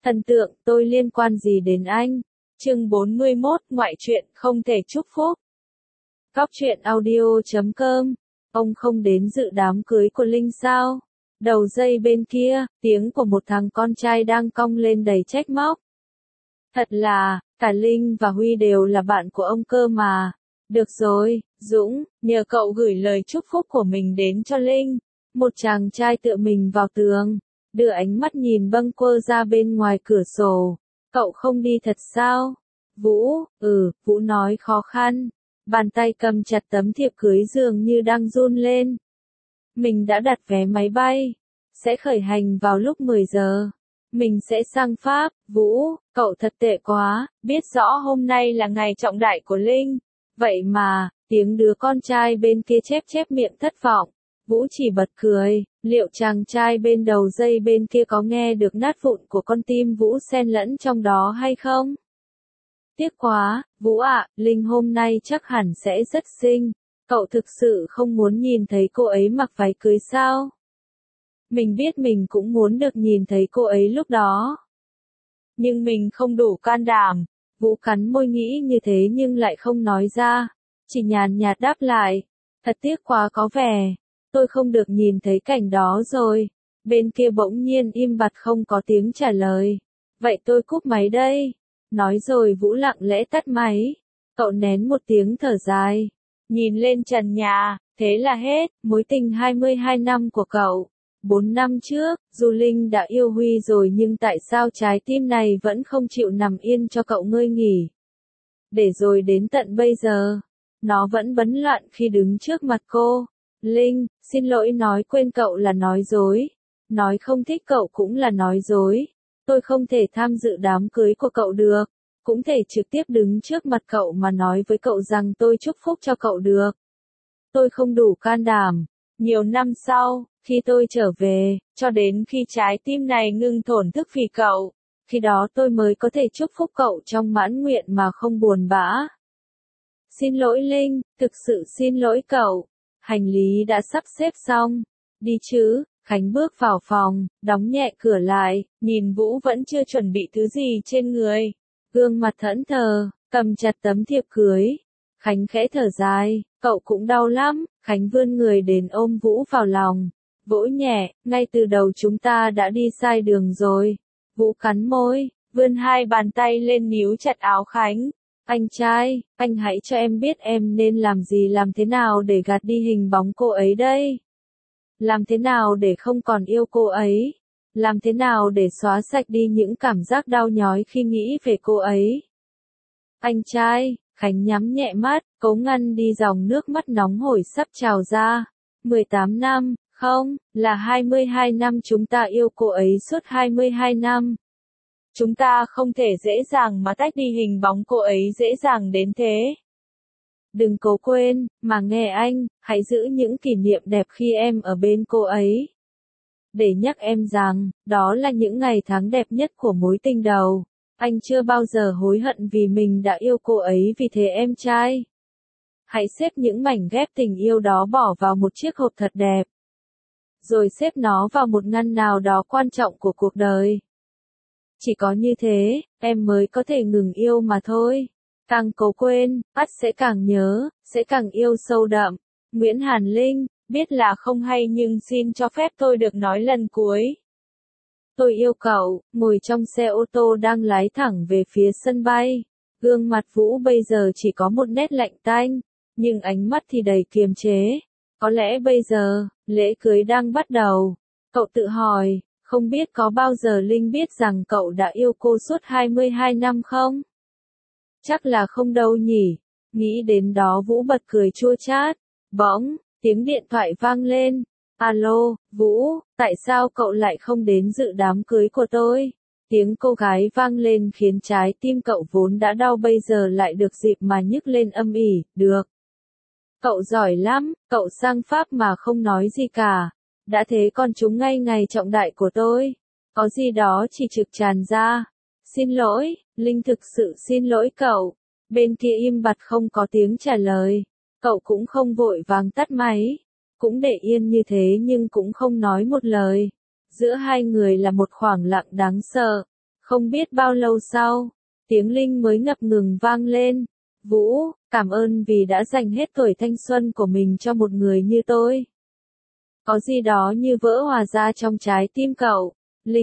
Thần tượng, tôi liên quan gì đến anh? Chương 41, ngoại truyện, không thể chúc phúc. Góc truyện audio.com. Ông không đến dự đám cưới của Linh sao? Đầu dây bên kia, tiếng của một thằng con trai đang cong lên đầy trách móc. Thật là, cả Linh và Huy đều là bạn của ông cơ mà. Được rồi, Dũng, nhờ cậu gửi lời chúc phúc của mình đến cho Linh. Một chàng trai tựa mình vào tường, đưa ánh mắt nhìn bâng quơ ra bên ngoài cửa sổ. Cậu không đi thật sao? Vũ, Vũ nói khó khăn. Bàn tay cầm chặt tấm thiệp cưới dường như đang run lên. Mình đã đặt vé máy bay. Sẽ khởi hành vào lúc 10 giờ. Mình sẽ sang Pháp. Vũ, cậu thật tệ quá, biết rõ hôm nay là ngày trọng đại của Linh. Vậy mà, tiếng đứa con trai bên kia chép miệng thất vọng. Vũ chỉ bật cười, liệu chàng trai bên đầu dây bên kia có nghe được nát vụn của con tim Vũ xen lẫn trong đó hay không? Tiếc quá, Vũ ạ, Linh hôm nay chắc hẳn sẽ rất xinh. Cậu thực sự không muốn nhìn thấy cô ấy mặc váy cưới sao? Mình biết mình cũng muốn được nhìn thấy cô ấy lúc đó. Nhưng mình không đủ can đảm. Vũ cắn môi nghĩ như thế nhưng lại không nói ra. Chỉ nhàn nhạt đáp lại. Thật tiếc quá có vẻ. Tôi không được nhìn thấy cảnh đó rồi. Bên kia bỗng nhiên im bặt không có tiếng trả lời. Vậy tôi cúp máy đây. Nói rồi Vũ lặng lẽ tắt máy. Cậu nén một tiếng thở dài. Nhìn lên trần nhà, thế là hết, mối tình 22 năm của cậu. 4 năm trước, dù Linh đã yêu Huy rồi nhưng tại sao trái tim này vẫn không chịu nằm yên cho cậu ngơi nghỉ. Để rồi đến tận bây giờ, nó vẫn bấn loạn khi đứng trước mặt cô. Linh, xin lỗi nói quên cậu là nói dối. Nói không thích cậu cũng là nói dối. Tôi không thể tham dự đám cưới của cậu được. Cũng thể trực tiếp đứng trước mặt cậu mà nói với cậu rằng tôi chúc phúc cho cậu được. Tôi không đủ can đảm. Nhiều năm sau, khi tôi trở về, cho đến khi trái tim này ngừng thổn thức vì cậu, khi đó tôi mới có thể chúc phúc cậu trong mãn nguyện mà không buồn bã. Xin lỗi Linh, thực sự xin lỗi cậu. Hành lý đã sắp xếp xong. Đi chứ, Khánh bước vào phòng, đóng nhẹ cửa lại, nhìn Vũ vẫn chưa chuẩn bị thứ gì trên người. Gương mặt thẫn thờ, cầm chặt tấm thiệp cưới. Khánh khẽ thở dài, cậu cũng đau lắm. Khánh vươn người đến ôm Vũ vào lòng. Vỗ nhẹ, ngay từ đầu chúng ta đã đi sai đường rồi. Vũ cắn môi, vươn hai bàn tay lên níu chặt áo Khánh. Anh trai, anh hãy cho em biết em nên làm gì làm thế nào để gạt đi hình bóng cô ấy đây. Làm thế nào để không còn yêu cô ấy. Làm thế nào để xóa sạch đi những cảm giác đau nhói khi nghĩ về cô ấy. Anh trai, Khánh nhắm nhẹ mắt, cố ngăn đi dòng nước mắt nóng hổi sắp trào ra. 18 năm, không, là 22 năm chúng ta yêu cô ấy suốt 22 năm. Chúng ta không thể dễ dàng mà tách đi hình bóng cô ấy dễ dàng đến thế. Đừng cố quên, mà nghe anh, hãy giữ những kỷ niệm đẹp khi em ở bên cô ấy. Để nhắc em rằng, đó là những ngày tháng đẹp nhất của mối tình đầu. Anh chưa bao giờ hối hận vì mình đã yêu cô ấy vì thế em trai. Hãy xếp những mảnh ghép tình yêu đó bỏ vào một chiếc hộp thật đẹp. Rồi xếp nó vào một ngăn nào đó quan trọng của cuộc đời. Chỉ có như thế, em mới có thể ngừng yêu mà thôi. Càng cố quên, ắt sẽ càng nhớ, sẽ càng yêu sâu đậm. Nguyễn Hàn Linh, biết là không hay nhưng xin cho phép tôi được nói lần cuối. Tôi yêu cậu, ngồi trong xe ô tô đang lái thẳng về phía sân bay. Gương mặt Vũ bây giờ chỉ có một nét lạnh tanh, nhưng ánh mắt thì đầy kiềm chế. Có lẽ bây giờ, lễ cưới đang bắt đầu. Cậu tự hỏi, không biết có bao giờ Linh biết rằng cậu đã yêu cô suốt 22 năm không? Chắc là không đâu nhỉ. Nghĩ đến đó Vũ bật cười chua chát. Bỗng, tiếng điện thoại vang lên. Alo, Vũ, tại sao cậu lại không đến dự đám cưới của tôi? Tiếng cô gái vang lên khiến trái tim cậu vốn đã đau bây giờ lại được dịp mà nhức lên âm ỉ. Được. Cậu giỏi lắm, cậu sang Pháp mà không nói gì cả. Đã thế còn trúng ngay ngày trọng đại của tôi. Có gì đó chỉ trực tràn ra. Xin lỗi, Linh thực sự xin lỗi cậu. Bên kia im bặt không có tiếng trả lời. Cậu cũng không vội vàng tắt máy. Cũng để yên như thế nhưng cũng không nói một lời. Giữa hai người là một khoảng lặng đáng sợ. Không biết bao lâu sau, tiếng Linh mới ngập ngừng vang lên. Vũ, cảm ơn vì đã dành hết tuổi thanh xuân của mình cho một người như tôi. Có gì đó như vỡ hòa ra trong trái tim cậu.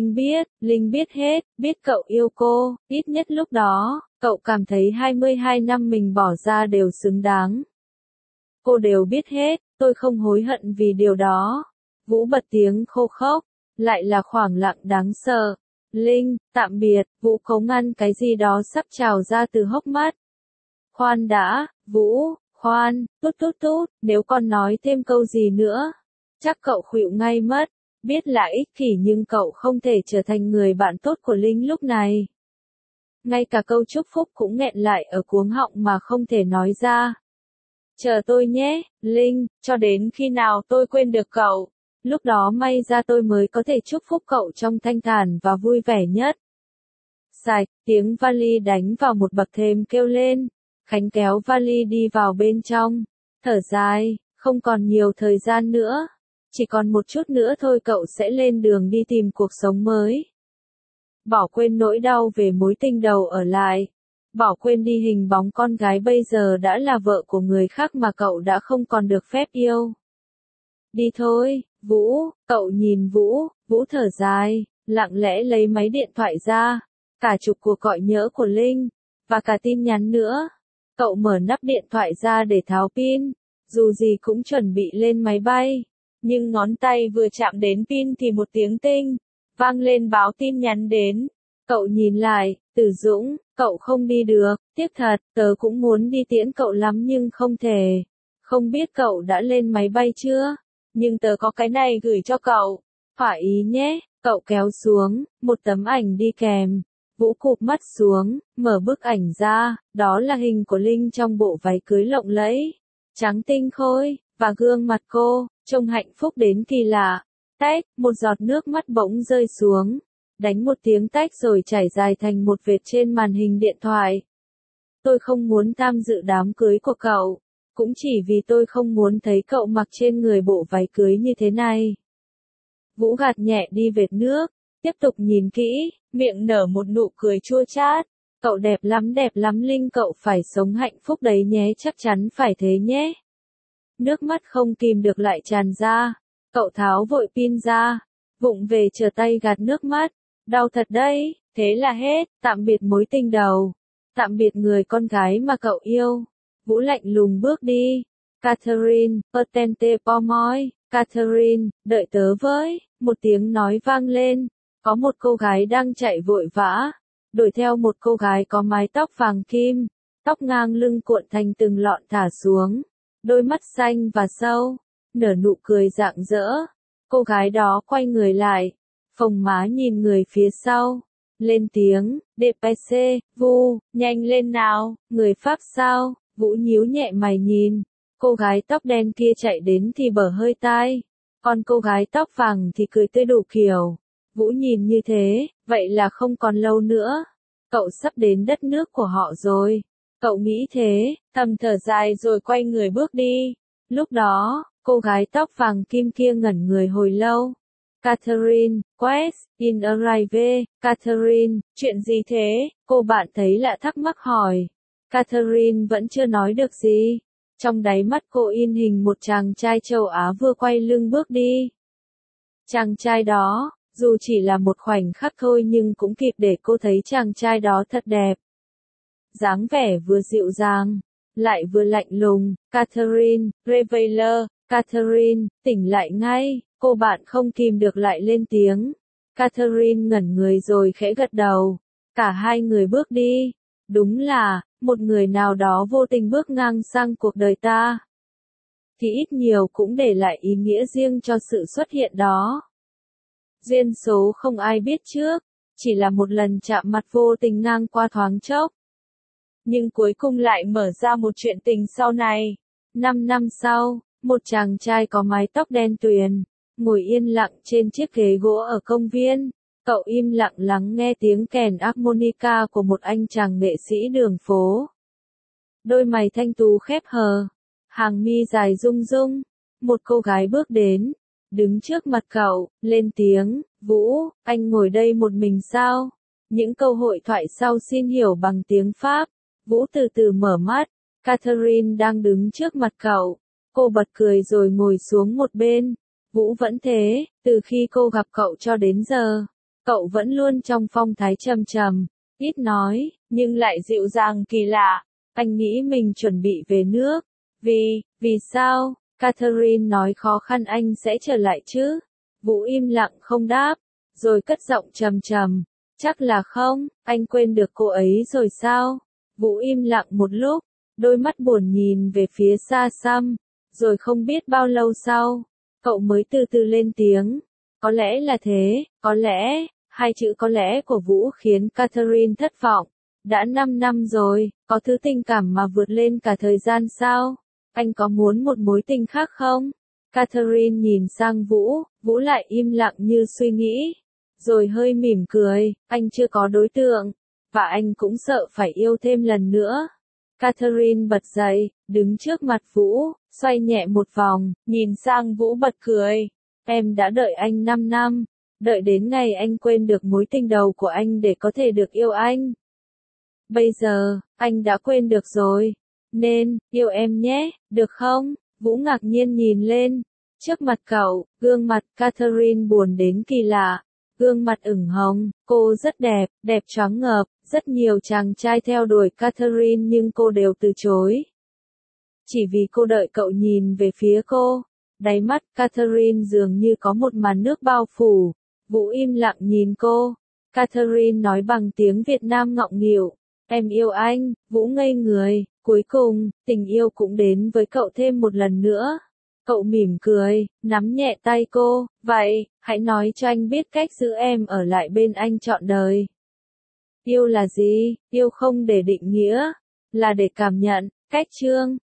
Linh biết hết, biết cậu yêu cô, ít nhất lúc đó, cậu cảm thấy 22 năm mình bỏ ra đều xứng đáng. Cô đều biết hết, tôi không hối hận vì điều đó. Vũ bật tiếng khô khốc, lại là khoảng lặng đáng sợ. Linh, tạm biệt, Vũ cố ngăn cái gì đó sắp trào ra từ hốc mắt. Khoan đã, Vũ, khoan, tút, nếu con nói thêm câu gì nữa, chắc cậu khuỵu ngay mất. Biết là ích kỷ nhưng cậu không thể trở thành người bạn tốt của Linh lúc này. Ngay cả câu chúc phúc cũng nghẹn lại ở cuống họng mà không thể nói ra. Chờ tôi nhé, Linh, cho đến khi nào tôi quên được cậu. Lúc đó may ra tôi mới có thể chúc phúc cậu trong thanh thản và vui vẻ nhất. Sạch, tiếng vali đánh vào một bậc thềm kêu lên. Khánh kéo vali đi vào bên trong. Thở dài, không còn nhiều thời gian nữa. Chỉ còn một chút nữa thôi cậu sẽ lên đường đi tìm cuộc sống mới. Bỏ quên nỗi đau về mối tình đầu ở lại. Bỏ quên đi hình bóng con gái bây giờ đã là vợ của người khác mà cậu đã không còn được phép yêu. Đi thôi, Vũ, cậu nhìn Vũ, Vũ thở dài, lặng lẽ lấy máy điện thoại ra. Cả chục cuộc gọi nhỡ của Linh, và cả tin nhắn nữa. Cậu mở nắp điện thoại ra để tháo pin, dù gì cũng chuẩn bị lên máy bay. Nhưng ngón tay vừa chạm đến pin thì một tiếng tinh, vang lên báo tin nhắn đến. Cậu nhìn lại, Tử Dũng, cậu không đi được, tiếc thật, tớ cũng muốn đi tiễn cậu lắm nhưng không thể. Không biết cậu đã lên máy bay chưa? Nhưng tớ có cái này gửi cho cậu. Thỏa ý nhé, cậu kéo xuống, một tấm ảnh đi kèm. Vũ cụp mắt xuống, mở bức ảnh ra, đó là hình của Linh trong bộ váy cưới lộng lẫy, trắng tinh khôi, và gương mặt cô, trông hạnh phúc đến kỳ lạ. Tách, một giọt nước mắt bỗng rơi xuống, đánh một tiếng tách rồi chảy dài thành một vệt trên màn hình điện thoại. Tôi không muốn tham dự đám cưới của cậu, cũng chỉ vì tôi không muốn thấy cậu mặc trên người bộ váy cưới như thế này. Vũ gạt nhẹ đi vệt nước, tiếp tục nhìn kỹ, miệng nở một nụ cười chua chát. Cậu đẹp lắm Linh, cậu phải sống hạnh phúc đấy nhé, chắc chắn phải thế nhé. Nước mắt không kìm được lại tràn ra. Cậu tháo vội pin ra, vụng về trở tay gạt nước mắt. Đau thật đấy, thế là hết, tạm biệt mối tình đầu. Tạm biệt người con gái mà cậu yêu. Vũ lạnh lùng bước đi. Catherine, attente pour moi, Catherine, đợi tớ với. Một tiếng nói vang lên. Có một cô gái đang chạy vội vã. Đuổi theo một cô gái có mái tóc vàng kim. Tóc ngang lưng cuộn thành từng lọn thả xuống. Đôi mắt xanh và sâu. Nở nụ cười rạng rỡ. Cô gái đó quay người lại. Phồng má nhìn người phía sau. Lên tiếng, DPC, Vu, nhanh lên nào, người Pháp sao? Vũ nhíu nhẹ mày nhìn. Cô gái tóc đen kia chạy đến thì bở hơi tai. Còn cô gái tóc vàng thì cười tươi đủ kiểu. Vũ nhìn như thế, vậy là không còn lâu nữa. Cậu sắp đến đất nước của họ rồi. Cậu nghĩ thế, thầm thở dài rồi quay người bước đi. Lúc đó, cô gái tóc vàng kim kia ngẩn người hồi lâu. Catherine, Quest, in arrive, Catherine, chuyện gì thế? Cô bạn thấy lạ thắc mắc hỏi. Catherine vẫn chưa nói được gì. Trong đáy mắt cô in hình một chàng trai châu Á vừa quay lưng bước đi. Chàng trai đó, dù chỉ là một khoảnh khắc thôi nhưng cũng kịp để cô thấy chàng trai đó thật đẹp. Dáng vẻ vừa dịu dàng, lại vừa lạnh lùng. Catherine, Reveiller, Catherine, tỉnh lại ngay, cô bạn không kìm được lại lên tiếng. Catherine ngẩn người rồi khẽ gật đầu. Cả hai người bước đi. Đúng là, một người nào đó vô tình bước ngang sang cuộc đời ta, thì ít nhiều cũng để lại ý nghĩa riêng cho sự xuất hiện đó. Duyên số không ai biết trước, chỉ là một lần chạm mặt vô tình ngang qua thoáng chốc. Nhưng cuối cùng lại mở ra một chuyện tình sau này. 5 năm sau, một chàng trai có mái tóc đen tuyền, ngồi yên lặng trên chiếc ghế gỗ ở công viên. Cậu im lặng lắng nghe tiếng kèn harmonica của một anh chàng nghệ sĩ đường phố. Đôi mày thanh tú khép hờ, hàng mi dài rung rung. Một cô gái bước đến, đứng trước mặt cậu, lên tiếng, Vũ, anh ngồi đây một mình sao? Những câu hội thoại sau xin hiểu bằng tiếng Pháp. Vũ từ từ mở mắt. Catherine đang đứng trước mặt cậu. Cô bật cười rồi ngồi xuống một bên. Vũ vẫn thế, từ khi cô gặp cậu cho đến giờ, cậu vẫn luôn trong phong thái trầm trầm, ít nói, nhưng lại dịu dàng kỳ lạ. Anh nghĩ mình chuẩn bị về nước. Vì sao? Catherine nói khó khăn anh sẽ trở lại chứ? Vũ im lặng không đáp, rồi cất giọng trầm trầm. Chắc là không, anh quên được cô ấy rồi sao? Vũ im lặng một lúc, đôi mắt buồn nhìn về phía xa xăm, rồi không biết bao lâu sau, cậu mới từ từ lên tiếng. Có lẽ là thế, có lẽ, hai chữ có lẽ của Vũ khiến Catherine thất vọng. Đã 5 năm rồi, có thứ tình cảm mà vượt lên cả thời gian sao? Anh có muốn một mối tình khác không? Catherine nhìn sang Vũ, Vũ lại im lặng như suy nghĩ. Rồi hơi mỉm cười, anh chưa có đối tượng, và anh cũng sợ phải yêu thêm lần nữa. Catherine bật dậy, đứng trước mặt Vũ, xoay nhẹ một vòng, nhìn sang Vũ bật cười. Em đã đợi anh 5 năm, đợi đến ngày anh quên được mối tình đầu của anh để có thể được yêu anh. Bây giờ, anh đã quên được rồi, nên, yêu em nhé, được không? Vũ ngạc nhiên nhìn lên. Trước mặt cậu, gương mặt Catherine buồn đến kỳ lạ. Gương mặt ửng hồng, cô rất đẹp, đẹp choáng ngợp, rất nhiều chàng trai theo đuổi Catherine nhưng cô đều từ chối. Chỉ vì cô đợi cậu nhìn về phía cô. Đáy mắt Catherine dường như có một màn nước bao phủ. Vũ im lặng nhìn cô. Catherine nói bằng tiếng Việt Nam ngọng nghịu. Em yêu anh. Vũ ngây người. Cuối cùng, tình yêu cũng đến với cậu thêm một lần nữa. Cậu mỉm cười, nắm nhẹ tay cô. Vậy, hãy nói cho anh biết cách giữ em ở lại bên anh trọn đời. Yêu là gì? Yêu không để định nghĩa, là để cảm nhận. Cách chương